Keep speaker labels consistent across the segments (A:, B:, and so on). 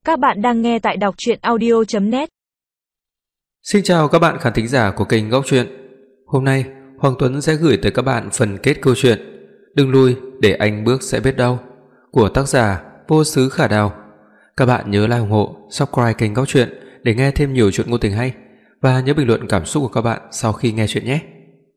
A: Các bạn đang nghe tại đọc truyện audio.net.
B: Xin chào các bạn khán thính giả của kênh Góc Truyện. Hôm nay Hoàng Tuấn sẽ gửi tới các bạn phần kết câu chuyện Đừng lùi để anh bước sẽ biết đâu của tác giả Vô Sứ Khả Đào. Các bạn nhớ like ủng hộ, subscribe kênh Góc Truyện để nghe thêm nhiều chuyện ngôn tình hay, và nhớ bình luận cảm xúc của các bạn sau khi nghe chuyện nhé.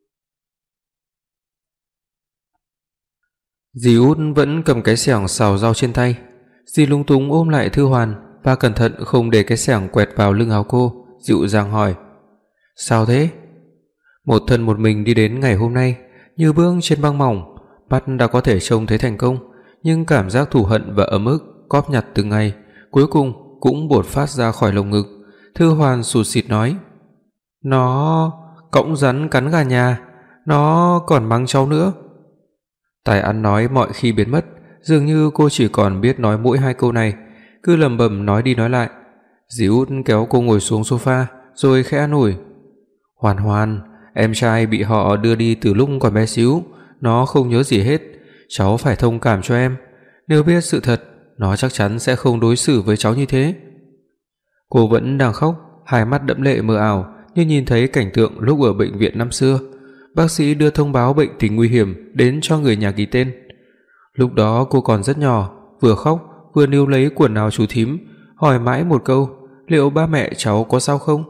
B: Dì Út vẫn cầm cái xẻng xào rau trên tay. Dì lúng túng ôm lại Thư Hoàn và cẩn thận không để cái xẻng quẹt vào lưng áo cô, dịu dàng hỏi: "Sao thế?" Một thân một mình đi đến ngày hôm nay, như bước trên băng mỏng, mắt đã có thể trông thấy thành công, nhưng cảm giác thù hận và ấm ức cóp nhặt từng ngày, cuối cùng cũng bột phát ra khỏi lồng ngực. Thư Hoàn sụt sịt nói: "Nó cõng rắn cắn gà nhà, nó còn mắng cháu nữa." Tài ăn nói mọi khi biến mất, dường như cô chỉ còn biết nói mỗi hai câu này, cứ lẩm bẩm nói đi nói lại. Dì Út kéo cô ngồi xuống sofa rồi khẽ an ủi: "Hoàn Hoàn, em trai bị họ đưa đi từ lúc còn bé xíu, nó không nhớ gì hết, cháu phải thông cảm cho em. Nếu biết sự thật, nó chắc chắn sẽ không đối xử với cháu như thế." Cô vẫn đang khóc, hai mắt đẫm lệ mờ ảo như nhìn thấy cảnh tượng lúc ở bệnh viện năm xưa. Bác sĩ đưa thông báo bệnh tình nguy hiểm đến cho người nhà ký tên. Lúc đó cô còn rất nhỏ, vừa khóc vừa níu lấy quần áo chú thím, hỏi mãi một câu: "Liệu ba mẹ cháu có sao không?"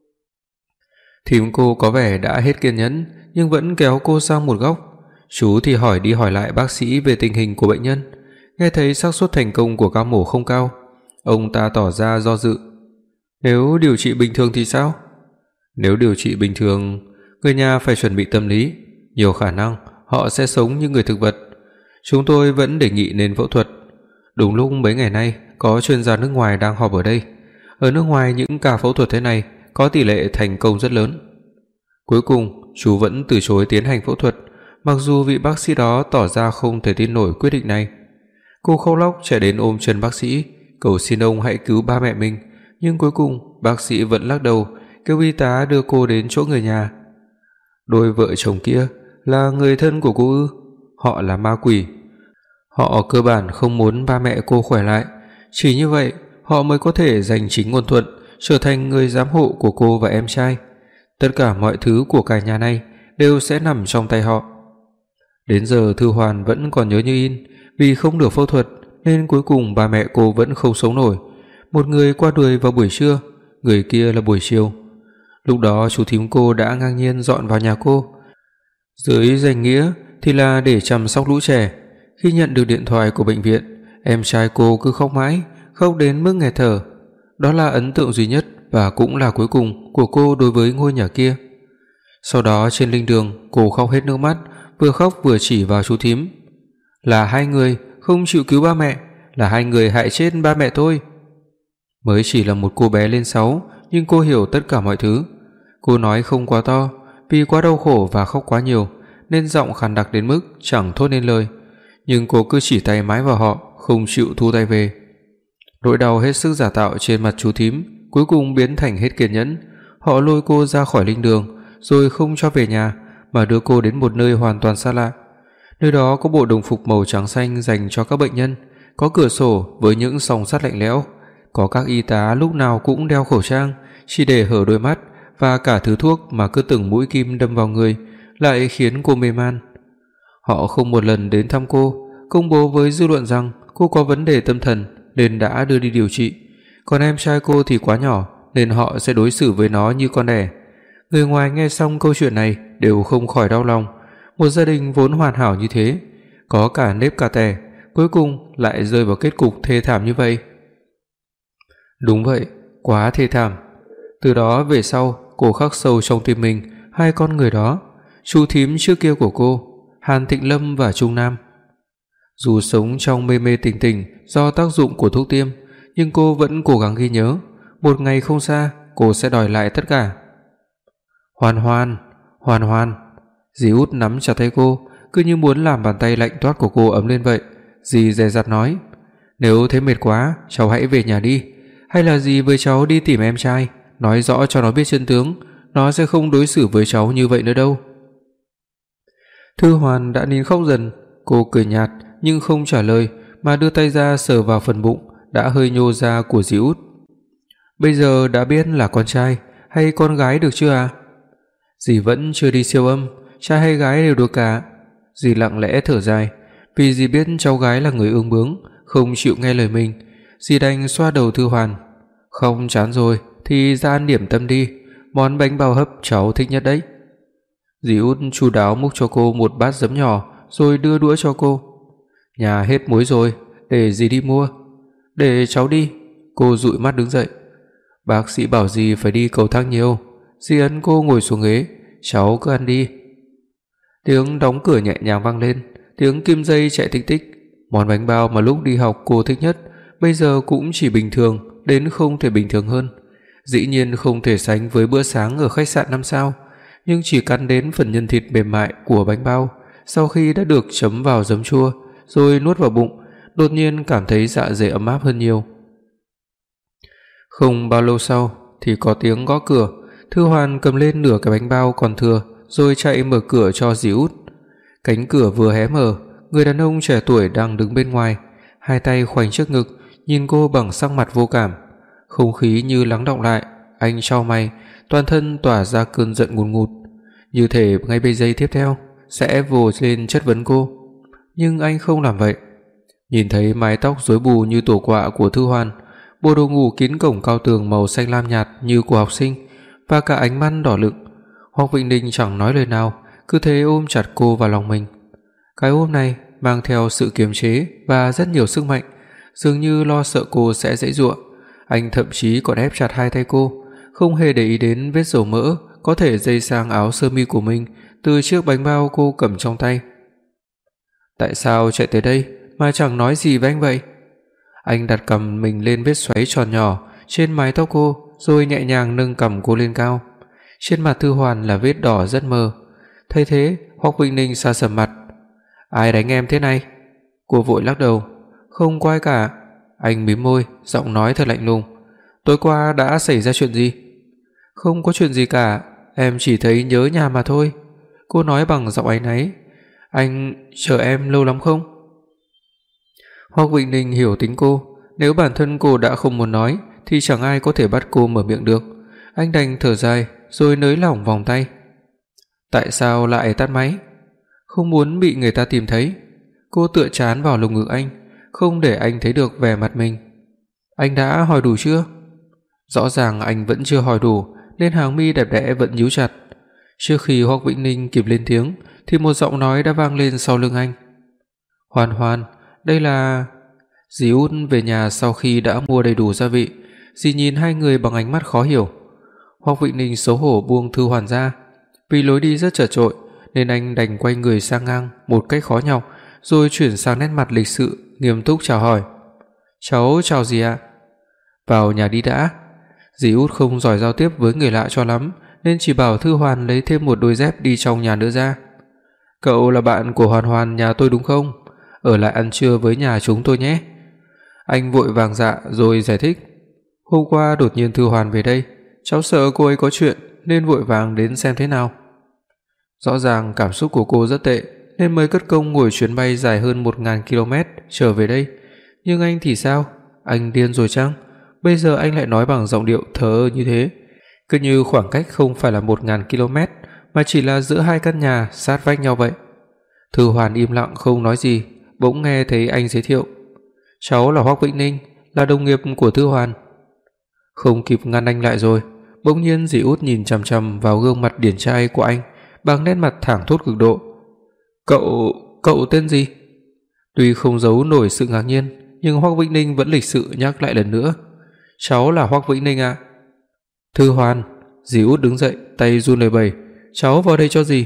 B: Thím cô có vẻ đã hết kiên nhẫn, nhưng vẫn kéo cô sang một góc. Chú thì hỏi đi hỏi lại bác sĩ về tình hình của bệnh nhân. Nghe thấy xác suất thành công của ca mổ không cao, ông ta tỏ ra do dự. "Nếu điều trị bình thường thì sao?" "Nếu điều trị bình thường, người nhà phải chuẩn bị tâm lý, nhiều khả năng họ sẽ sống như người thực vật. Chúng tôi vẫn đề nghị nên phẫu thuật. Đúng lúc mấy ngày nay có chuyên gia nước ngoài đang họp ở đây. Ở nước ngoài những ca phẫu thuật thế này có tỷ lệ thành công rất lớn." Cuối cùng chú vẫn từ chối tiến hành phẫu thuật, mặc dù vị bác sĩ đó tỏ ra không thể tin nổi quyết định này. Cô khóc lóc chạy đến ôm chân bác sĩ, cầu xin ông hãy cứu ba mẹ mình, nhưng cuối cùng bác sĩ vẫn lắc đầu, kêu y tá đưa cô đến chỗ người nhà. Đôi vợ chồng kia là người thân của cô ư? Họ là ma quỷ. Họ cơ bản không muốn ba mẹ cô khỏe lại, chỉ như vậy họ mới có thể giành chính ngôn thuận, trở thành người giám hộ của cô và em trai. Tất cả mọi thứ của cả nhà này đều sẽ nằm trong tay họ. Đến giờ Thư Hoàn vẫn còn nhớ như in, vì không được phẫu thuật nên cuối cùng ba mẹ cô vẫn không sống nổi. Một người qua đời vào buổi trưa, người kia là buổi chiều. Lúc đó chú thím cô đã ngang nhiên dọn vào nhà cô. Dưới danh nghĩa thì là để chăm sóc lũ trẻ. Khi nhận được điện thoại của bệnh viện, em trai cô cứ khóc mãi, khóc đến mức nghẹt thở. Đó là ấn tượng duy nhất và cũng là cuối cùng của cô đối với ngôi nhà kia. Sau đó trên linh đường, cô khóc hết nước mắt, vừa khóc vừa chỉ vào chú thím: "Là hai người không chịu cứu ba mẹ, là hai người hại chết ba mẹ tôi." Mới chỉ là một cô bé lên 6, nhưng cô hiểu tất cả mọi thứ. Cô nói không quá to, vì quá đau khổ và khóc quá nhiều nên giọng khàn đặc đến mức chẳng thốt nên lời, nhưng cô cứ chỉ tay mãi vào họ, không chịu thu tay về. Nỗi đau hết sức giả tạo trên mặt chú thím cuối cùng biến thành hết kiên nhẫn. Họ lôi cô ra khỏi linh đường rồi không cho về nhà, mà đưa cô đến một nơi hoàn toàn xa lạ. Nơi đó có bộ đồng phục màu trắng xanh dành cho các bệnh nhân, có cửa sổ với những song sắt lạnh lẽo, có các y tá lúc nào cũng đeo khẩu trang chỉ để hở đôi mắt, và cả thứ thuốc mà cứ từng mũi kim đâm vào người lại khiến cô mê man. Họ không một lần đến thăm cô, công bố với dư luận rằng cô có vấn đề tâm thần nên đã đưa đi điều trị. Còn em trai cô thì quá nhỏ nên họ sẽ đối xử với nó như con đẻ. Người ngoài nghe xong câu chuyện này đều không khỏi đau lòng. Một gia đình vốn hoàn hảo như thế, có cả nếp cả tẻ, cuối cùng lại rơi vào kết cục thê thảm như vậy. Đúng vậy, quá thê thảm. Từ đó về sau, cô khắc sâu trong tim mình hai con người đó, chú thím trước kia của cô, Hàn Thịnh Lâm và Trung Nam. Dù sống trong mê mê tỉnh tỉnh do tác dụng của thuốc tiêm, nhưng cô vẫn cố gắng ghi nhớ, một ngày không xa cô sẽ đòi lại tất cả. "Hoàn Hoàn, Hoàn Hoàn." Dì Út nắm chặt tay cô, cứ như muốn làm bàn tay lạnh toát của cô ấm lên vậy. Dì dè dặt nói: "Nếu thấy mệt quá, cháu hãy về nhà đi, hay là dì với cháu đi tìm em trai, nói rõ cho nó biết chân tướng, nó sẽ không đối xử với cháu như vậy nữa đâu." Thư Hoàn đã nín khóc dần, cô cười nhạt nhưng không trả lời, mà đưa tay ra sờ vào phần bụng đã hơi nhô ra của dì Út. Bây giờ đã biết là con trai hay con gái được chưa à? Dì vẫn chưa đi siêu âm, trai hay gái đều được cả. Dì lặng lẽ thở dài, vì dì biết cháu gái là người ương bướng, không chịu nghe lời mình. Dì đành xoa đầu Thư Hoàn. Không chán rồi thì ra ăn điểm tâm đi, món bánh bao hấp cháu thích nhất đấy. Dì Út chu đáo múc cho cô một bát giấm nhỏ rồi đưa đũa cho cô. Nhà hết muối rồi, để dì đi mua. Để cháu đi. Cô dụi mắt đứng dậy. Bác sĩ bảo dì phải đi cầu thang nhiều. Dì ấn cô ngồi xuống ghế. Cháu cứ ăn đi. Tiếng đóng cửa nhẹ nhàng vang lên, tiếng kim dây chạy tích tích. Món bánh bao mà lúc đi học cô thích nhất bây giờ cũng chỉ bình thường đến không thể bình thường hơn. Dĩ nhiên không thể sánh với bữa sáng ở khách sạn 5 sao, nhưng chỉ cắn đến phần nhân thịt mềm mại của bánh bao, sau khi đã được chấm vào giấm chua rồi nuốt vào bụng, đột nhiên cảm thấy dạ dày ấm áp hơn nhiều. Không bao lâu sau thì có tiếng gõ cửa. Thư Hoàn cầm lên nửa cái bánh bao còn thừa rồi chạy mở cửa cho dì Út. Cánh cửa vừa hé mở, người đàn ông trẻ tuổi đang đứng bên ngoài, hai tay khoanh trước ngực, nhìn cô bằng sắc mặt vô cảm. Không khí như lắng đọng lại, anh chau mày, toàn thân tỏa ra cơn giận ngùn ngụt, như thể ngay bây giây tiếp theo sẽ vồ lên chất vấn cô. Nhưng anh không làm vậy. Nhìn thấy mái tóc rối bù như tổ quạ của Thư Hoàn, bộ đồ ngủ kín cổng cao tường màu xanh lam nhạt như của học sinh, và cả ánh mắt đỏ lựng, Hoắc Vĩnh Ninh chẳng nói lời nào, cứ thế ôm chặt cô vào lòng mình. Cái ôm này mang theo sự kiềm chế và rất nhiều sức mạnh, dường như lo sợ cô sẽ giãy giụa. Anh thậm chí còn ép chặt hai tay cô, không hề để ý đến vết dầu mỡ có thể dây sang áo sơ mi của mình từ chiếc bánh bao cô cầm trong tay. Tại sao chạy tới đây mà chẳng nói gì với anh vậy? Anh đặt cằm mình lên vết xoáy tròn nhỏ trên mái tóc cô, rồi nhẹ nhàng nâng cằm cô lên cao. Trên mặt Thư Hoàn là vết đỏ rất mờ. Thấy thế, Hoắc Vĩnh Ninh sa sầm mặt. Ai đánh em thế này? Cô vội lắc đầu. Không có ai cả. Anh mím môi, giọng nói thật lạnh lùng. Tối qua đã xảy ra chuyện gì? Không có chuyện gì cả, em chỉ thấy nhớ nhà mà thôi. Cô nói bằng giọng áy náy. Anh chờ em lâu lắm không? Hoắc Vĩnh Ninh hiểu tính cô, nếu bản thân cô đã không muốn nói thì chẳng ai có thể bắt cô mở miệng được. Anh đành thở dài rồi nới lỏng vòng tay. Tại sao lại tắt máy? Không muốn bị người ta tìm thấy. Cô tựa trán vào lồng ngực anh, không để anh thấy được vẻ mặt mình. Anh đã hỏi đủ chưa? Rõ ràng anh vẫn chưa hỏi đủ, nên hàng mi đẹp đẽ vẫn nhíu chặt. Trước khi Hoắc Vĩnh Ninh kịp lên tiếng thì một giọng nói đã vang lên sau lưng anh. Hoàn Hoàn, đây là... Dì Út về nhà sau khi đã mua đầy đủ gia vị. Dì nhìn hai người bằng ánh mắt khó hiểu. Hoắc Vĩnh Ninh xấu hổ buông Thư Hoàn ra. Vì lối đi rất chật chội nên anh đành quay người sang ngang một cách khó nhọc, rồi chuyển sang nét mặt lịch sự, nghiêm túc chào hỏi. Cháu chào dì ạ. Vào nhà đi đã. Dì Út không giỏi giao tiếp với người lạ cho lắm, nên chỉ bảo Thư Hoàn lấy thêm một đôi dép đi trong nhà nữa ra. Cậu là bạn của Hoàn Hoàn nhà tôi đúng không? Ở lại ăn trưa với nhà chúng tôi nhé. Anh vội vàng dạ rồi giải thích. Hôm qua đột nhiên Thư Hoàn về đây, cháu sợ cô ấy có chuyện nên vội vàng đến xem thế nào. Rõ ràng cảm xúc của cô rất tệ nên mới cất công ngồi chuyến bay dài hơn 1000 km trở về đây. Nhưng anh thì sao? Anh điên rồi chăng? Bây giờ anh lại nói bằng giọng điệu thờ ơ như thế, cứ như khoảng cách không phải là 1000 km mà chỉ là giữa hai căn nhà sát vách nhau vậy. Thư Hoàn im lặng không nói gì, bỗng nghe thấy anh giới thiệu. Cháu là Hoắc Vĩnh Ninh, là đồng nghiệp của Thư Hoàn. Không kịp ngăn anh lại rồi, bỗng nhiên dì Út nhìn chằm chằm vào gương mặt điển trai của anh bằng nét mặt thảng thốt cực độ. Cậu tên gì? Tuy không giấu nổi sự ngạc nhiên, nhưng Hoắc Vĩnh Ninh vẫn lịch sự nhắc lại lần nữa. Cháu là Hoắc Vĩnh Ninh ạ. Thư Hoàn. Dì Út đứng dậy, tay run lẩy bẩy. Cháu vào đây cho gì?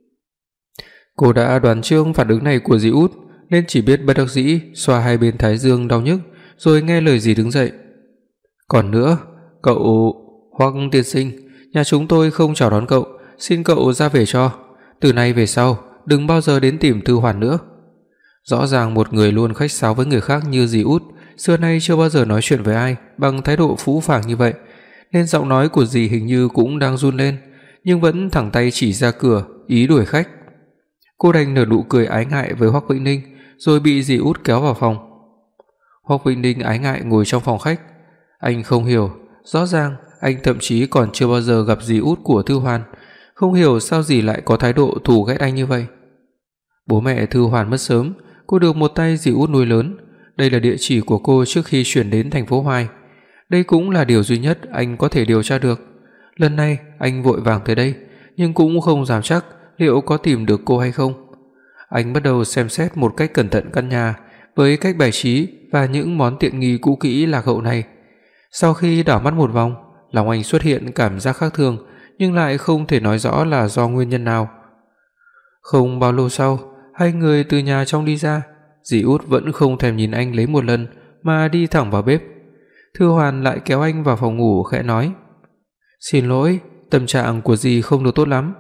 B: Cô đã đoán trước phản ứng này của dì Út nên chỉ biết bất đắc dĩ xoa hai bên thái dương đau nhức, rồi nghe lời dì đứng dậy. Còn nữa, cậu... Hoắc tiên sinh, nhà chúng tôi không chào đón cậu, xin cậu ra về cho. Từ nay về sau đừng bao giờ đến tìm Thư Hoàn nữa. Rõ ràng một người luôn khách sáo với người khác như dì Út xưa nay chưa bao giờ nói chuyện với ai bằng thái độ phũ phàng như vậy, nên giọng nói của dì hình như cũng đang run lên, nhưng vẫn thẳng tay chỉ ra cửa ý đuổi khách. Cô đành nở nụ cười ái ngại với Hoắc Vĩnh Ninh, rồi bị dì Út kéo vào phòng. Hoắc Vĩnh Ninh ái ngại ngồi trong phòng khách. Anh không hiểu, rõ ràng anh thậm chí còn chưa bao giờ gặp dì út của Thư Hoàn, không hiểu sao dì lại có thái độ thù ghét anh như vậy. Bố mẹ Thư Hoàn mất sớm, cô được một tay dì út nuôi lớn. Đây là địa chỉ của cô trước khi chuyển đến thành phố Hoài. Đây cũng là điều duy nhất anh có thể điều tra được. Lần này anh vội vàng tới đây, nhưng cũng không dám chắc liệu có tìm được cô hay không. Anh bắt đầu xem xét một cách cẩn thận căn nhà với cách bày trí và những món tiện nghi cũ kỹ lạc hậu này. Sau khi đảo mắt một vòng, lòng anh xuất hiện cảm giác khác thường, nhưng lại không thể nói rõ là do nguyên nhân nào. Không bao lâu sau, hai người từ nhà trong đi ra. Dì út vẫn không thèm nhìn anh lấy một lần mà đi thẳng vào bếp. Thư Hoàn lại kéo anh vào phòng ngủ khẽ nói: "Xin lỗi, tâm trạng của dì không được tốt lắm."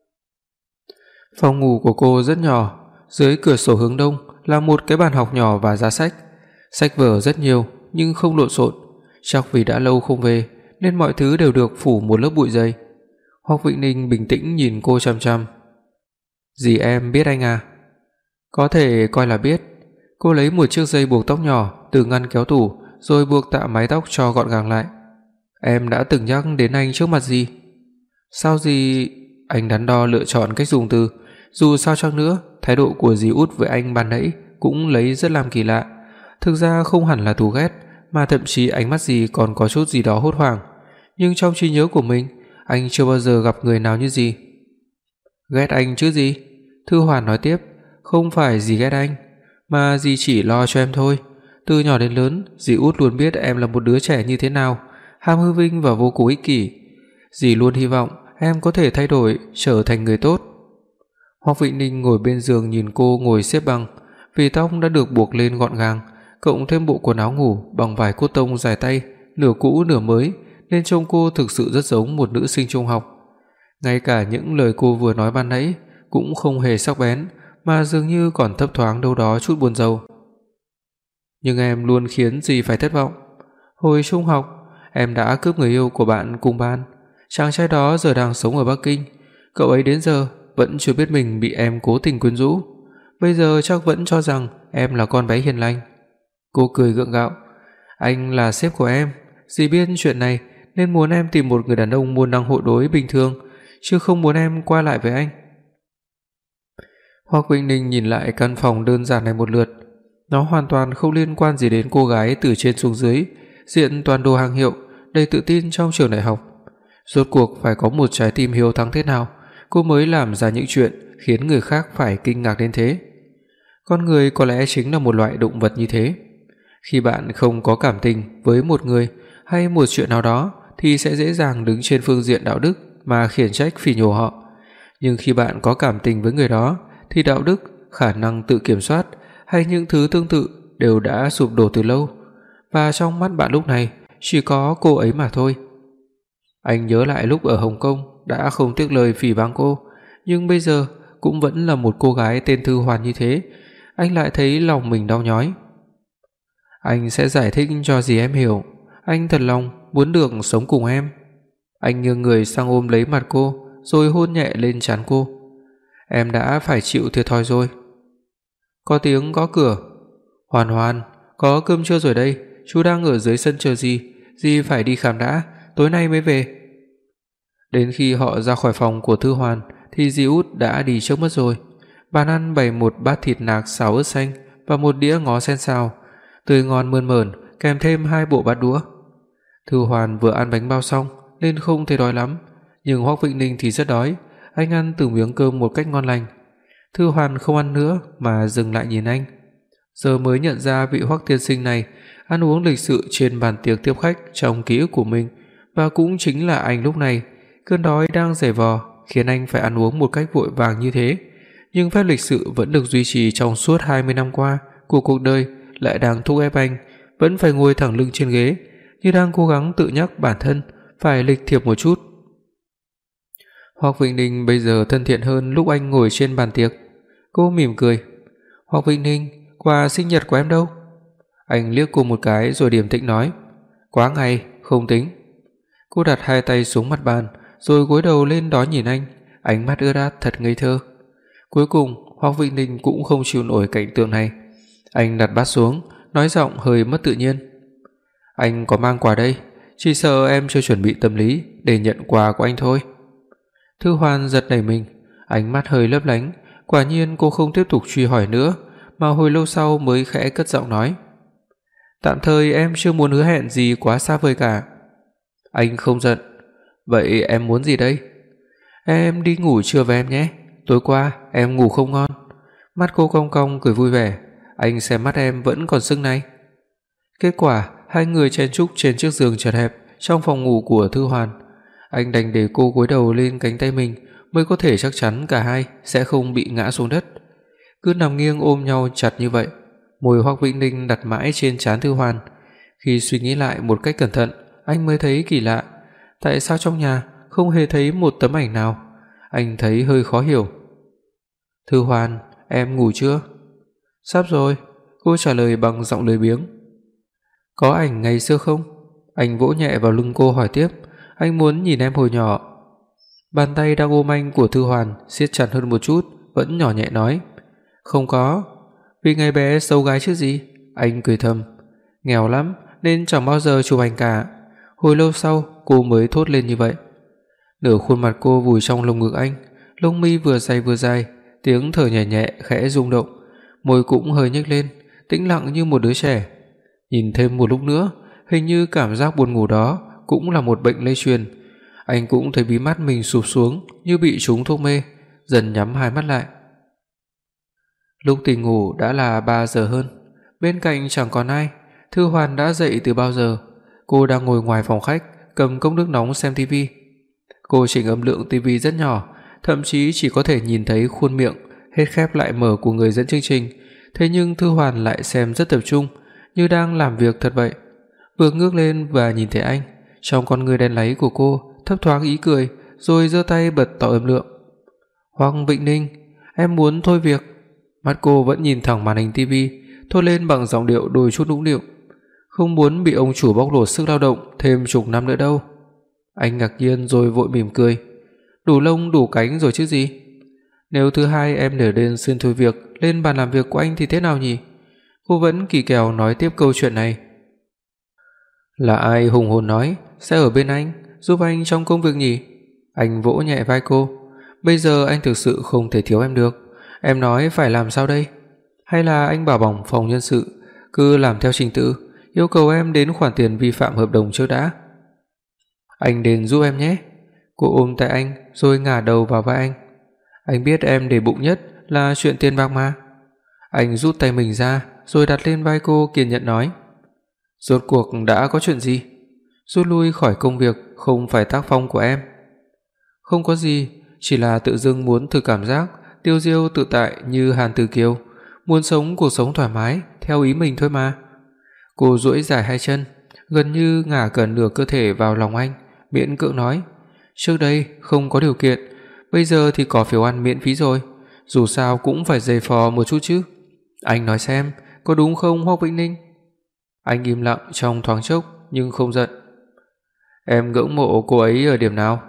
B: Phòng ngủ của cô rất nhỏ, dưới cửa sổ hướng đông là một cái bàn học nhỏ và giá sách. Sách vở rất nhiều nhưng không lộn xộn, chắc vì đã lâu không về nên mọi thứ đều được phủ một lớp bụi dày. Hoắc Vĩnh Ninh bình tĩnh nhìn cô chằm chằm. "Dì em biết anh à?" "Có thể coi là biết." Cô lấy một chiếc dây buộc tóc nhỏ từ ngăn kéo tủ rồi buộc tạm mái tóc cho gọn gàng lại. "Em đã từng nhắc đến anh trước mặt dì." "Sao dì?" Anh đắn đo lựa chọn cách dùng từ. Dù sao chăng nữa, thái độ của dì út với anh ban nãy cũng lấy rất làm kỳ lạ. Thực ra không hẳn là thù ghét, mà thậm chí ánh mắt dì còn có chút gì đó hốt hoảng. Nhưng trong trí nhớ của mình, anh chưa bao giờ gặp người nào như dì. "Ghét anh chứ gì?" Thư Hoàn nói tiếp. "Không phải dì ghét anh, mà dì chỉ lo cho em thôi. Từ nhỏ đến lớn, dì út luôn biết em là một đứa trẻ như thế nào, ham hư vinh và vô cùng ích kỷ. Dì luôn hy vọng em có thể thay đổi, trở thành người tốt." Hoắc Vĩnh Ninh ngồi bên giường nhìn cô ngồi xếp bằng, vì tóc đã được buộc lên gọn gàng, cộng thêm bộ quần áo ngủ bằng vải cốt tông dài tay, nửa cũ nửa mới, nên trông cô thực sự rất giống một nữ sinh trung học. Ngay cả những lời cô vừa nói ban nãy cũng không hề sắc bén, mà dường như còn thấp thoáng đâu đó chút buồn rầu. "Nhưng em luôn khiến dì phải thất vọng. Hồi trung học, em đã cướp người yêu của bạn cùng ban. Chàng trai đó giờ đang sống ở Bắc Kinh. Cậu ấy đến giờ vẫn chưa biết mình bị em cố tình quyến rũ. Bây giờ chắc vẫn cho rằng em là con bé hiền lành." Cô cười gượng gạo. "Anh là sếp của em, dì biết chuyện này nên muốn em tìm một người đàn ông môn đăng hộ đối bình thường, chứ không muốn em qua lại với anh." Hoắc Vĩnh Ninh nhìn lại căn phòng đơn giản này một lượt. Nó hoàn toàn không liên quan gì đến cô gái từ trên xuống dưới, diện toàn đồ hàng hiệu, đầy tự tin trong trường đại học. Rốt cuộc phải có một trái tim hiếu thắng thế nào, cô mới làm ra những chuyện khiến người khác phải kinh ngạc đến thế. Con người có lẽ chính là một loại động vật như thế. Khi bạn không có cảm tình với một người hay một chuyện nào đó thì sẽ dễ dàng đứng trên phương diện đạo đức mà khiển trách phỉ nhổ họ. Nhưng khi bạn có cảm tình với người đó thì đạo đức, khả năng tự kiểm soát hay những thứ tương tự đều đã sụp đổ từ lâu, và trong mắt bạn lúc này chỉ có cô ấy mà thôi. Anh nhớ lại lúc ở Hồng Kông đã không tiếc lời phỉ báng cô, nhưng bây giờ cũng vẫn là một cô gái tên Thư Hoàn như thế, anh lại thấy lòng mình đau nhói. "Anh sẽ giải thích cho dì em hiểu, anh thật lòng muốn được sống cùng em." Anh nghiêng người sang ôm lấy mặt cô, rồi hôn nhẹ lên trán cô. "Em đã phải chịu thiệt thòi rồi." Có tiếng gõ cửa. "Hoàn Hoàn, có cơm trưa rồi đây, chú đang ở dưới sân chờ dì phải đi khám đã, tối nay mới về." Đến khi họ ra khỏi phòng của Thư Hoàn thì dì út đã đi trước mất rồi. Bàn ăn bày một bát thịt nạc xào ớt xanh và một đĩa ngó sen xào, tươi ngon mơn mởn, kèm thêm 2 bộ bát đũa. Thư Hoàn vừa ăn bánh bao xong nên không thấy đói lắm, nhưng Hoắc Vĩnh Ninh thì rất đói, anh ăn từng miếng cơm một cách ngon lành. Thư Hoàn không ăn nữa mà dừng lại nhìn anh. Giờ mới nhận ra vị Hoắc tiên sinh này ăn uống lịch sự trên bàn tiệc tiếp khách trong ký ức của mình, và cũng chính là anh lúc này, cơn đói đang giày vò khiến anh phải ăn uống một cách vội vàng như thế, nhưng phép lịch sự vẫn được duy trì trong suốt 20 năm qua của cuộc đời lại đang thúc ép anh vẫn phải ngồi thẳng lưng trên ghế, như đang cố gắng tự nhắc bản thân phải lịch thiệp một chút. Hoắc Vĩnh Ninh bây giờ thân thiện hơn lúc anh ngồi trên bàn tiệc. Cô mỉm cười. "Hoắc Vĩnh Ninh, quà sinh nhật của em đâu?" Anh liếc cô một cái rồi điềm tĩnh nói. "Quá ngày, không tính." Cô đặt 2 tay xuống mặt bàn rồi gối đầu lên đó nhìn anh, ánh mắt ướt át thật ngây thơ. Cuối cùng Hoắc Vĩnh Ninh cũng không chịu nổi cảnh tượng này. Anh đặt bát xuống, nói giọng hơi mất tự nhiên. Anh có mang quà đây, chỉ sợ em chưa chuẩn bị tâm lý để nhận quà của anh thôi. Thư Hoan giật nảy mình, ánh mắt hơi lấp lánh, quả nhiên cô không tiếp tục truy hỏi nữa, mà hồi lâu sau mới khẽ cất giọng nói: "Tạm thời em chưa muốn hứa hẹn gì quá xa vời cả." Anh không giận. "Vậy em muốn gì đây?" "Em đi ngủ trưa với em nhé, tối qua em ngủ không ngon." Mắt cô cong cong cười vui vẻ, "Anh xem mắt em vẫn còn sưng này." Kết quả, hai người chen chúc trên chiếc giường chật hẹp trong phòng ngủ của Thư Hoàn. Anh đành để cô gối đầu lên cánh tay mình mới có thể chắc chắn cả hai sẽ không bị ngã xuống đất. Cứ nằm nghiêng ôm nhau chặt như vậy, môi Hoắc Vĩnh Ninh đặt mãi trên trán Thư Hoàn. Khi suy nghĩ lại một cách cẩn thận, anh mới thấy kỳ lạ, tại sao trong nhà không hề thấy một tấm ảnh nào? Anh thấy hơi khó hiểu. "Thư Hoàn, em ngủ chưa?" "Sắp rồi." Cô trả lời bằng giọng lười biếng. "Có ảnh ngày xưa không?" Anh vỗ nhẹ vào lưng cô hỏi tiếp, "Anh muốn nhìn em hồi nhỏ." Bàn tay đang ôm anh của Thư Hoàn siết chặt hơn một chút, vẫn nhỏ nhẹ nói: "Không có." "Vì ngày bé xấu gái chứ gì." Anh cười thầm, "Nghèo lắm nên chẳng bao giờ chụp ảnh cả." Hồi lâu sau cô mới thốt lên như vậy. Nửa khuôn mặt cô vùi trong lồng ngực anh, lông mi vừa dài, tiếng thở nhẹ nhẹ khẽ rung động, môi cũng hơi nhếch lên, tĩnh lặng như một đứa trẻ. Nhìn thêm một lúc nữa, hình như cảm giác buồn ngủ đó cũng là một bệnh lây truyền. Anh cũng thấy mí mắt mình sụp xuống như bị trúng thuốc mê, dần nhắm hai mắt lại. Lúc tỉnh ngủ đã là 3 giờ hơn, bên cạnh chẳng còn ai. Thư Hoàn đã dậy từ bao giờ. Cô đang ngồi ngoài phòng khách, cầm cốc nước nóng xem tivi. Cô chỉnh âm lượng tivi rất nhỏ, thậm chí chỉ có thể nhìn thấy khuôn miệng hết khép lại mở của người dẫn chương trình, thế nhưng Thư Hoàn lại xem rất tập trung, như đang làm việc thật vậy. Vừa ngước lên và nhìn thấy anh, trong con ngươi đen láy của cô thấp thoáng ý cười, rồi giơ tay bật to âm lượng. "Hoắc Vĩnh Ninh, em muốn thôi việc." Mắt cô vẫn nhìn thẳng màn hình tivi, thốt lên bằng giọng điệu đôi chút nũng nịu, "Không muốn bị ông chủ bóc lột sức lao động thêm chục năm nữa đâu." Anh ngạc nhiên rồi vội mỉm cười, "Đủ lông đủ cánh rồi chứ gì. Nếu thứ hai em nể đến xin thôi việc lên bàn làm việc của anh thì thế nào nhỉ?" Cô vẫn kỳ kèo nói tiếp câu chuyện này. "Là ai hùng hồn nói sẽ ở bên anh, giúp anh trong công việc nhỉ?" Anh vỗ nhẹ vai cô, "Bây giờ anh thực sự không thể thiếu em được. Em nói phải làm sao đây? Hay là anh bảo bỏng phòng nhân sự cứ làm theo trình tự, yêu cầu em đến khoản tiền vi phạm hợp đồng trước đã." "Anh đến giúp em nhé." Cô ôm tay anh rồi ngả đầu vào vai anh. "Anh biết em để bụng nhất là chuyện tiền bạc mà." Anh rút tay mình ra rồi đặt lên vai cô kiên nhẫn nói, "Rốt cuộc đã có chuyện gì?" "Rút lui khỏi công việc không phải tác phong của em." "Không có gì, chỉ là tự dưng muốn thử cảm giác tiêu diêu tự tại như Hàn Tử Kiều, muốn sống cuộc sống thoải mái theo ý mình thôi mà." Cô duỗi dài hai chân, gần như ngả gần nửa cơ thể vào lòng anh, miễn cưỡng nói, "Trước đây không có điều kiện, bây giờ thì có phiếu ăn miễn phí rồi, dù sao cũng phải giày vò một chút chứ. Anh nói xem, có đúng không Hoắc Vĩnh Ninh?" Anh im lặng trong thoáng chốc nhưng không giận. "Em ngưỡng mộ cô ấy ở điểm nào?"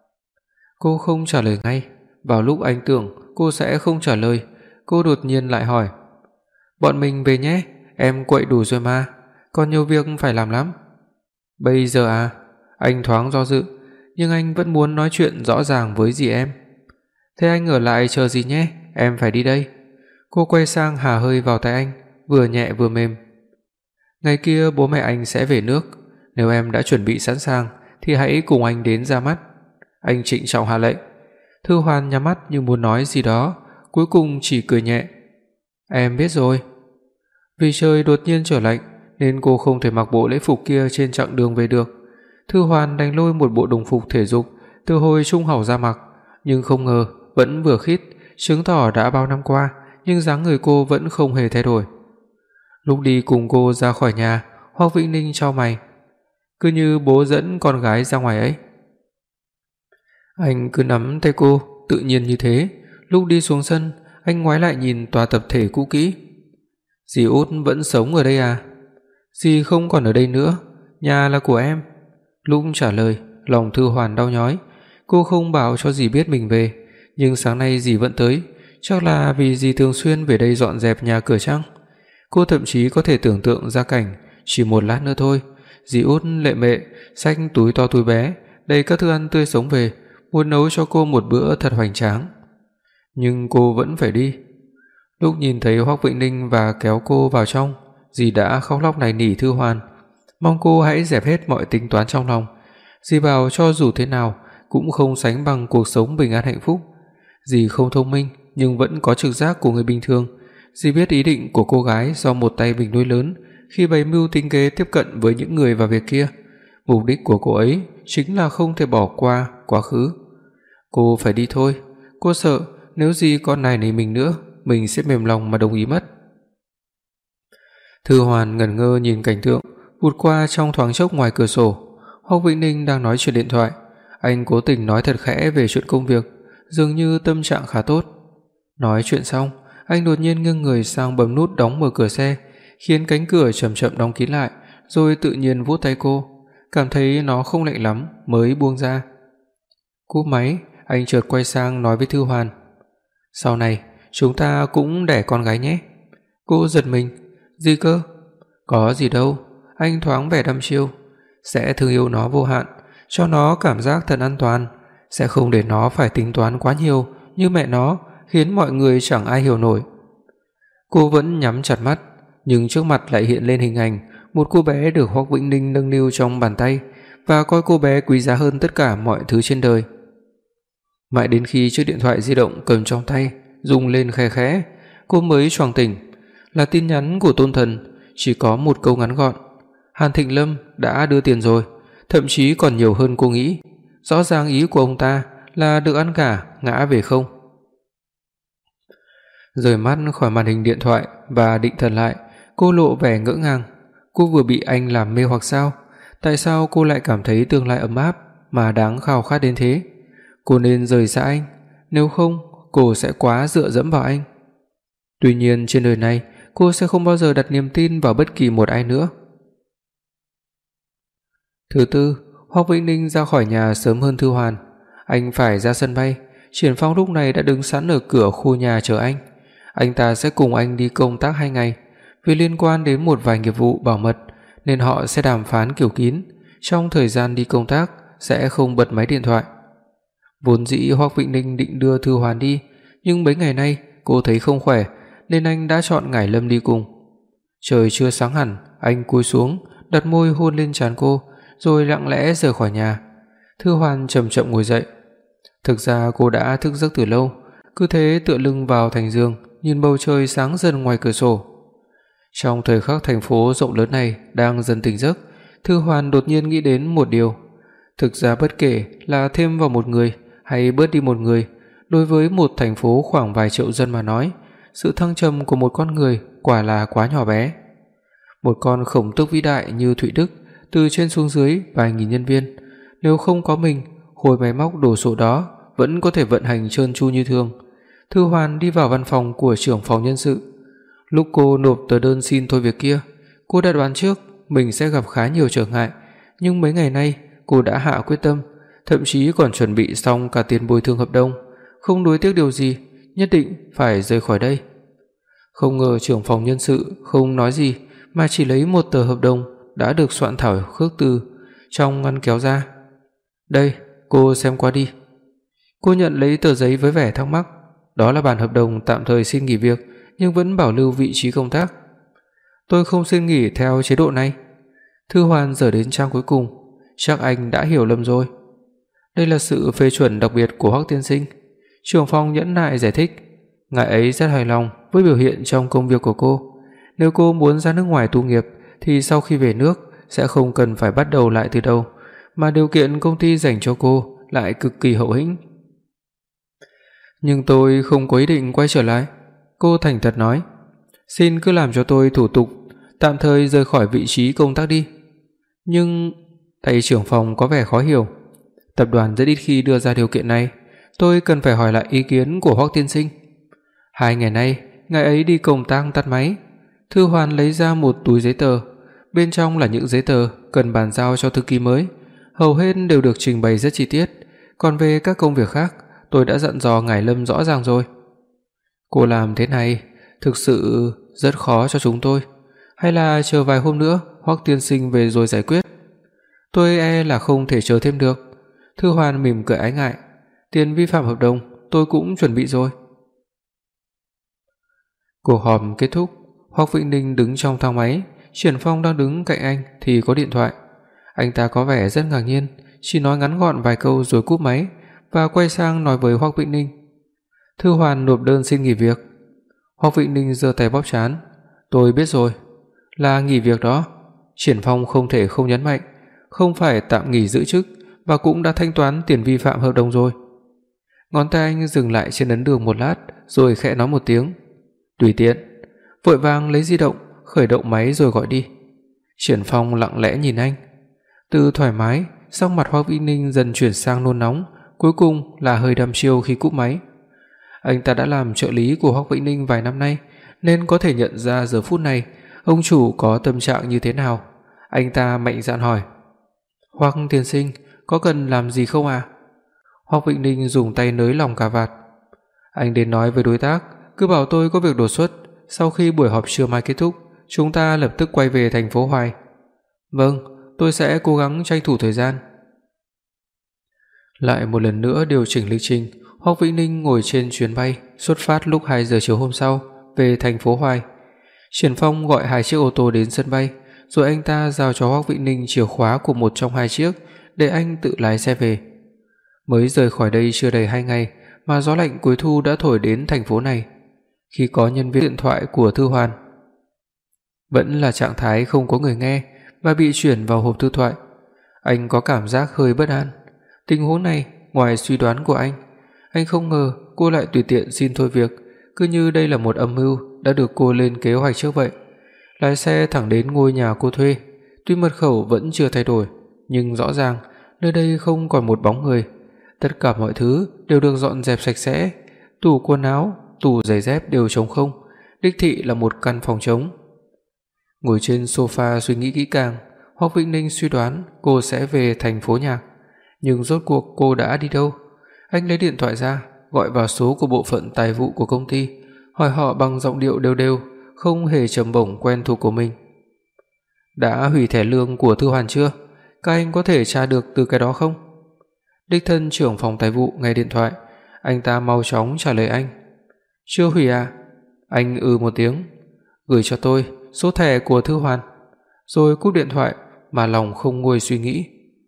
B: Cô không trả lời ngay. Vào lúc anh tưởng cô sẽ không trả lời, cô đột nhiên lại hỏi, "Bọn mình về nhé, em quậy đủ rồi mà, còn nhiều việc phải làm lắm." "Bây giờ à?" Anh thoáng do dự, nhưng anh vẫn muốn nói chuyện rõ ràng với dì em. "Thế anh ở lại chờ dì nhé, em phải đi đây." Cô quay sang hả hơi vào tay anh, vừa nhẹ vừa mềm. "Ngày kia bố mẹ anh sẽ về nước, nếu em đã chuẩn bị sẵn sàng thì hãy cùng anh đến ra mắt." Anh trịnh trọng hạ lệnh. Thư Hoàn nhắm mắt như muốn nói gì đó, cuối cùng chỉ cười nhẹ, "Em biết rồi." Vì trời đột nhiên trở lạnh nên cô không thể mặc bộ lễ phục kia trên chặng đường về được. Thư Hoàn đành lôi một bộ đồng phục thể dục từ hồi trung học ra mặc, nhưng không ngờ vẫn vừa khít, chứng tỏ đã bao năm qua nhưng dáng người cô vẫn không hề thay đổi. Lúc đi cùng cô ra khỏi nhà, Hoắc Vĩnh Ninh chau mày, cứ như bố dẫn con gái ra ngoài ấy. Anh cứ nắm tay cô, tự nhiên như thế. Lúc đi xuống sân, anh ngoái lại nhìn tòa tập thể cũ kỹ. "Dì Út vẫn sống ở đây à?" "Dì không còn ở đây nữa, nhà là của em." Lúc trả lời, lòng Thư Hoàn đau nhói. Cô không bảo cho dì biết mình về, nhưng sáng nay dì vẫn tới, chắc là vì dì thường xuyên về đây dọn dẹp nhà cửa chăng? Cô thậm chí có thể tưởng tượng ra cảnh chỉ một lát nữa thôi, dì Út lệ mệ xách túi to túi bé đầy các thức ăn tươi sống về, muốn nấu cho cô một bữa thật hoành tráng. Nhưng cô vẫn phải đi. Lúc nhìn thấy Hoắc Vĩnh Ninh và kéo cô vào trong, dì đã khóc lóc nài nỉ Thư Hoàn, mong cô hãy dẹp hết mọi tính toán trong lòng. Dì bảo cho dù thế nào cũng không sánh bằng cuộc sống bình an hạnh phúc. Dì không thông minh nhưng vẫn có trực giác của người bình thường. Dì biết ý định của cô gái do một tay mình nuôi lớn khi bày mưu tính kế tiếp cận với những người và việc kia. Mục đích của cô ấy chính là không thể bỏ qua quá khứ. Cô phải đi thôi. Cô sợ nếu dì còn nài nỉ mình nữa, mình sẽ mềm lòng mà đồng ý mất. Thư Hoàn ngẩn ngơ nhìn cảnh tượng vụt qua trong thoáng chốc ngoài cửa sổ. Hoắc Vĩnh Ninh đang nói chuyện điện thoại. Anh cố tình nói thật khẽ về chuyện công việc, dường như tâm trạng khá tốt. Nói chuyện xong, anh đột nhiên nghiêng người sang bấm nút đóng mở cửa xe, khiến cánh cửa chậm chậm đóng kín lại, rồi tự nhiên vuốt tay cô, cảm thấy nó không lạnh lắm mới buông ra. Cúp máy, anh chợt quay sang nói với Thư Hoàn: "Sau này chúng ta cũng đẻ con gái nhé." Cô giật mình: "Gì cơ?" "Có gì đâu." Anh thoáng vẻ đăm chiêu: "Sẽ thương yêu nó vô hạn, cho nó cảm giác thật an toàn, sẽ không để nó phải tính toán quá nhiều như mẹ nó, khiến mọi người chẳng ai hiểu nổi." Cô vẫn nhắm chặt mắt, nhưng trước mặt lại hiện lên hình ảnh một cô bé được Hoắc Vĩnh Ninh nâng niu trong bàn tay và coi cô bé quý giá hơn tất cả mọi thứ trên đời. Mãi đến khi chiếc điện thoại di động cầm trong tay rung lên khe khẽ, cô mới choàng tỉnh. Là tin nhắn của Tôn Thần, chỉ có một câu ngắn gọn: "Hàn Thịnh Lâm đã đưa tiền rồi, thậm chí còn nhiều hơn cô nghĩ. Rõ ràng ý của ông ta là được ăn cả, ngã về không." Rời mắt khỏi màn hình điện thoại và định thần lại, cô lộ vẻ ngỡ ngàng. Cô vừa bị anh làm mê hoặc sao? Tại sao cô lại cảm thấy tương lai ấm áp mà đáng khao khát đến thế? Cô nên rời xa anh, nếu không cô sẽ quá dựa dẫm vào anh. Tuy nhiên trên đời này, cô sẽ không bao giờ đặt niềm tin vào bất kỳ một ai nữa. Thứ tư, Hoắc Vĩnh Ninh ra khỏi nhà sớm hơn Thư Hoàn. Anh phải ra sân bay. Triển Phong lúc này đã đứng sẵn ở cửa khu nhà chờ anh. Anh ta sẽ cùng anh đi công tác 2 ngày. Vì liên quan đến một vài nghiệp vụ bảo mật nên họ sẽ đàm phán kiểu kín. Trong thời gian đi công tác sẽ không bật máy điện thoại. Vốn dĩ Hoắc Vĩnh Ninh định đưa Thư Hoàn đi, nhưng mấy ngày nay cô thấy không khỏe nên anh đã chọn Ngải Lâm đi cùng. Trời chưa sáng hẳn, anh cúi xuống, đặt môi hôn lên trán cô, rồi lặng lẽ rời khỏi nhà. Thư Hoàn chậm chậm ngồi dậy. Thực ra cô đã thức giấc từ lâu, cứ thế tựa lưng vào thành giường, nhìn bầu trời sáng dần ngoài cửa sổ. Trong thời khắc thành phố rộng lớn này đang dần tỉnh giấc, Thư Hoàn đột nhiên nghĩ đến một điều. Thực ra bất kể là thêm vào một người hay bớt đi một người, đối với một thành phố khoảng vài triệu dân mà nói, sự thăng trầm của một con người quả là quá nhỏ bé. Một con khổng tước vĩ đại như Thụy Đức, từ trên xuống dưới vài nghìn nhân viên, nếu không có mình, khối máy móc đồ sộ đó vẫn có thể vận hành trơn tru như thường. Thư Hoàn đi vào văn phòng của trưởng phòng nhân sự. Lúc cô nộp tờ đơn xin thôi việc kia, cô đã đoán trước mình sẽ gặp khá nhiều trở ngại, nhưng mấy ngày nay cô đã hạ quyết tâm, thậm chí còn chuẩn bị xong cả tiền bồi thường hợp đồng, không nuối tiếc điều gì, nhất định phải rời khỏi đây. Không ngờ trưởng phòng nhân sự không nói gì mà chỉ lấy một tờ hợp đồng đã được soạn thảo khước từ trong ngăn kéo ra. "Đây, cô xem qua đi." Cô nhận lấy tờ giấy với vẻ thắc mắc. Đó là bản hợp đồng tạm thời xin nghỉ việc nhưng vẫn bảo lưu vị trí công tác. "Tôi không xin nghỉ theo chế độ này." Thư Hoàn dở đến trang cuối cùng. Chắc anh đã hiểu lầm rồi. Đây là sự phê chuẩn đặc biệt của Hoắc tiên sinh. Trưởng phòng nhẫn nại giải thích, ngài ấy rất hài lòng với biểu hiện trong công việc của cô. Nếu cô muốn ra nước ngoài tu nghiệp thì sau khi về nước sẽ không cần phải bắt đầu lại từ đầu, mà điều kiện công ty dành cho cô lại cực kỳ hậu hĩnh. "Nhưng tôi không có ý định quay trở lại." Cô thành thật nói. "Xin cứ làm cho tôi thủ tục tạm thời rời khỏi vị trí công tác đi." "Nhưng..." Thầy trưởng phòng có vẻ khó hiểu. "Tập đoàn rất ít khi đưa ra điều kiện này, tôi cần phải hỏi lại ý kiến của Hoắc tiên sinh." 2 ngày nay, ngài ấy đi công tác tắt máy. Thư Hoàn lấy ra một túi giấy tờ, bên trong là những giấy tờ cần bàn giao cho thư ký mới, hầu hết đều được trình bày rất chi tiết, còn về các công việc khác, tôi đã dặn dò Ngải Lâm rõ ràng rồi. "Cô làm thế này thực sự rất khó cho chúng tôi. Hay là chờ vài hôm nữa Hoắc tiên sinh về rồi giải quyết? Tôi e là không thể chờ thêm được. Thư Hoàn mỉm cười ái ngại. Tiền vi phạm hợp đồng tôi cũng chuẩn bị rồi. Cuộc họp kết thúc, Hoắc Vĩnh Ninh đứng trong thang máy, Triển Phong đang đứng cạnh anh thì có điện thoại. Anh ta có vẻ rất ngạc nhiên, chỉ nói ngắn gọn vài câu rồi cúp máy và quay sang nói với Hoắc Vĩnh Ninh. Thư Hoàn nộp đơn xin nghỉ việc. Hoắc Vĩnh Ninh giơ tay bóp trán. Tôi biết rồi, là nghỉ việc đó. Triển Phong không thể không nhấn mạnh, không phải tạm nghỉ giữ chức và cũng đã thanh toán tiền vi phạm hợp đồng rồi. Ngón tay anh dừng lại trên ấn đường một lát rồi khẽ nói một tiếng. Tùy tiện. Vội vàng lấy di động, khởi động máy rồi gọi đi. Triển Phong lặng lẽ nhìn anh. Từ thoải mái, sắc mặt Hoắc Vĩnh Ninh dần chuyển sang nôn nóng, cuối cùng là hơi đăm chiêu khi cúp máy. Anh ta đã làm trợ lý của Hoắc Vĩnh Ninh vài năm nay nên có thể nhận ra giờ phút này ông chủ có tâm trạng như thế nào. Anh ta mạnh dạn hỏi: "Hoắc tiên sinh, có cần làm gì không à?" Hoắc Vĩnh Ninh dùng tay nới lỏng cà vạt. "Anh đến nói với đối tác, cứ bảo tôi có việc đột xuất, sau khi buổi họp trưa mai kết thúc, chúng ta lập tức quay về thành phố Hoài." "Vâng, tôi sẽ cố gắng tranh thủ thời gian." Lại một lần nữa điều chỉnh lịch trình, Hoắc Vĩnh Ninh ngồi trên chuyến bay xuất phát lúc 2 giờ chiều hôm sau về thành phố Hoài. Triển Phong gọi 2 chiếc ô tô đến sân bay, rồi anh ta giao cho Hoắc Vĩnh Ninh chìa khóa của một trong 2 chiếc để anh tự lái xe về. Mới rời khỏi đây chưa đầy 2 ngày mà gió lạnh cuối thu đã thổi đến thành phố này. Khi có nhân viên điện thoại của Thư Hoàn, vẫn là trạng thái không có người nghe và bị chuyển vào hộp thư thoại, anh có cảm giác hơi bất an. Tình huống này, ngoài suy đoán của anh không ngờ cô lại tùy tiện xin thôi việc, cứ như đây là một âm mưu đã được cô lên kế hoạch trước vậy. Lái xe thẳng đến ngôi nhà cô thuê, tuy mật khẩu vẫn chưa thay đổi, nhưng rõ ràng nơi đây không còn một bóng người. Tất cả mọi thứ đều được dọn dẹp sạch sẽ, tủ quần áo, tủ giày dép đều trống không, đích thị là một căn phòng trống. Ngồi trên sofa suy nghĩ kỹ càng, Hoắc Vĩnh Ninh suy đoán cô sẽ về thành phố Nhạc, nhưng rốt cuộc cô đã đi đâu? Anh lấy điện thoại ra, gọi vào số của bộ phận tài vụ của công ty, hỏi họ bằng giọng điệu đều đều, không hề trầm bổng quen thuộc của mình. "Đã hủy thẻ lương của Thư Hoàn chưa? Các anh có thể tra được từ cái đó không?" Đích thân trưởng phòng tài vụ nghe điện thoại, anh ta mau chóng trả lời anh. "Chưa hủy à?" Anh một tiếng. "Gửi cho tôi số thẻ của Thư Hoàn." Rồi cúp điện thoại mà lòng không nguôi suy nghĩ.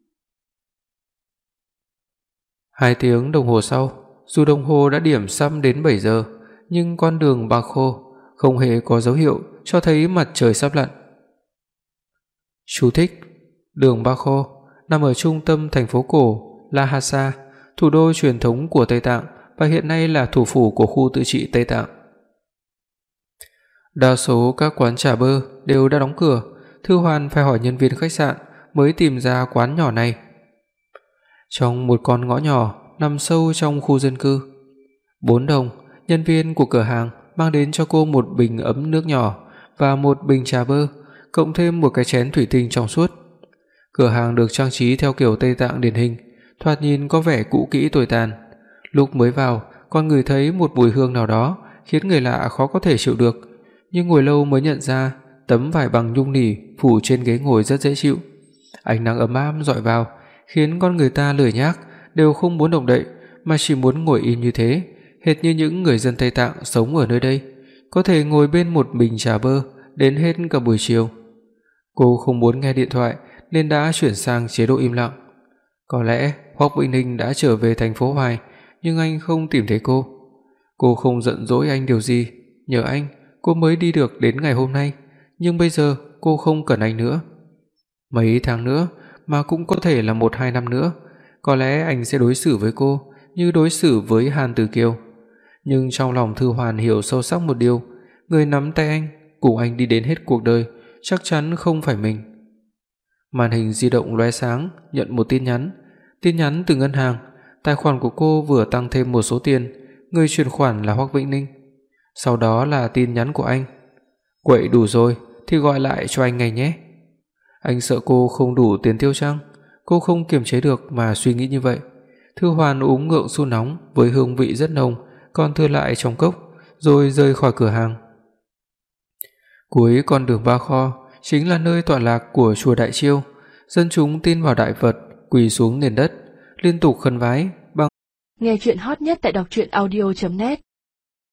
B: 2 tiếng đồng hồ sau, dù đồng hồ đã điểm sắp đến 7 giờ, nhưng con đường bạc khô không hề có dấu hiệu cho thấy mặt trời sắp lặn. Chú thích: Đường Bạc Khô nằm ở trung tâm thành phố cổ Lhasa, thủ đô truyền thống của Tây Tạng và hiện nay là thủ phủ của khu tự trị Tây Tạng. Đa số các quán trà bơ đều đã đóng cửa, Thư Hoàn phải hỏi nhân viên khách sạn mới tìm ra quán nhỏ này. Trong một con ngõ nhỏ nằm sâu trong khu dân cư, 4 đồng, nhân viên của cửa hàng mang đến cho cô một bình ấm nước nhỏ và một bình trà bơ, cộng thêm một cái chén thủy tinh trong suốt. Cửa hàng được trang trí theo kiểu Tây Tạng điển hình, thoạt nhìn có vẻ cũ kỹ tồi tàn. Lúc mới vào, còn ngửi thấy một mùi hương nào đó khiến người lạ khó có thể chịu được, nhưng ngồi lâu mới nhận ra tấm vải bằng nhung nỉ phủ trên ghế ngồi rất dễ chịu. Ánh nắng ấm áp rọi vào, khiến con người ta lười nhác đều không muốn động đậy mà chỉ muốn ngồi im như thế, hệt như những người dân Tây Tạng sống ở nơi đây, có thể ngồi bên một bình trà bơ đến hết cả buổi chiều. Cô không muốn nghe điện thoại nên đã chuyển sang chế độ im lặng. Có lẽ Hoắc Vĩnh Ninh đã trở về thành phố Hoài, nhưng anh không tìm thấy cô. Cô không giận dỗi anh điều gì, nhờ anh cô mới đi được đến ngày hôm nay, nhưng bây giờ cô không cần anh nữa. Mấy tháng nữa, mà cũng có thể là 1-2 năm nữa, có lẽ anh sẽ đối xử với cô như đối xử với Hàn Tử Kiều. Nhưng trong lòng Thư Hoàn hiểu sâu sắc một điều, người nắm tay anh, cùng anh đi đến hết cuộc đời, chắc chắn không phải mình. Màn hình di động lóe sáng, nhận một tin nhắn từ ngân hàng, tài khoản của cô vừa tăng thêm một số tiền, người chuyển khoản là Hoắc Vĩnh Ninh. Sau đó là tin nhắn của anh: "Quậy đủ rồi thì gọi lại cho anh ngay nhé." Anh sợ cô không đủ tiền tiêu chăng? Cô không kiềm chế được mà suy nghĩ như vậy. Thư Hoàn uống ngượng su nóng với hương vị rất nồng còn thừa lại trong cốc, rồi rời khỏi cửa hàng. Cuối con đường Ba Kho chính là nơi tọa lạc của chùa Đại Chiêu. Dân chúng tin vào Đại Phật, quỳ xuống nền đất, liên tục khấn vái bằng.
A: Nghe truyện hot nhất tại đọc truyện audio.net